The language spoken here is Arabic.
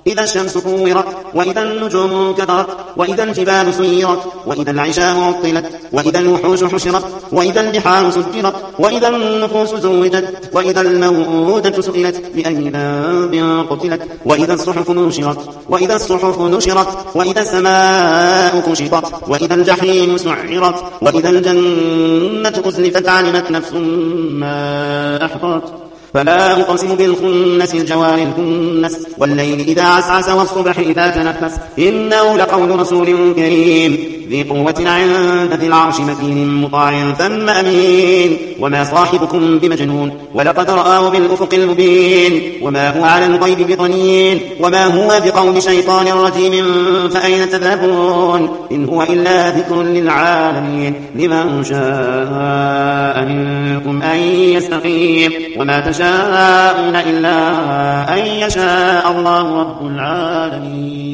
إذا الشمس كورت وإذا النجوم كثرت وإذا الجبال سيرت وإذا العشار عطلت وإذا الوحوش حشرت وإذا البحار سجرت وإذا النفوس زوجت وإذا الموءودة سئلت بأي ذنب قتلت وإذا الصحف نشرت وإذا السماء كشطت وإذا الجحيم سعرت وإذا الجنة أزلفت علمت نفس ما أحضرت فلا أقسم بالخنس الجوار الكنس والليل إذا عسعس والصبح إذا تنفس إنه لقول رسول كريم ذي قوة عند ذي العرش مكين مطاع ثم أمين وما صاحبكم بمجنون ولقد رآه بالأفق المبين وما هو على الغيب بضنين وما هو بقول شيطان رجيم فأين تذهبون إن هو إلا ذكر للعالمين لمن شاء منكم أن يستقيم وما تشاءون إلا أن يشاء الله رب العالمين.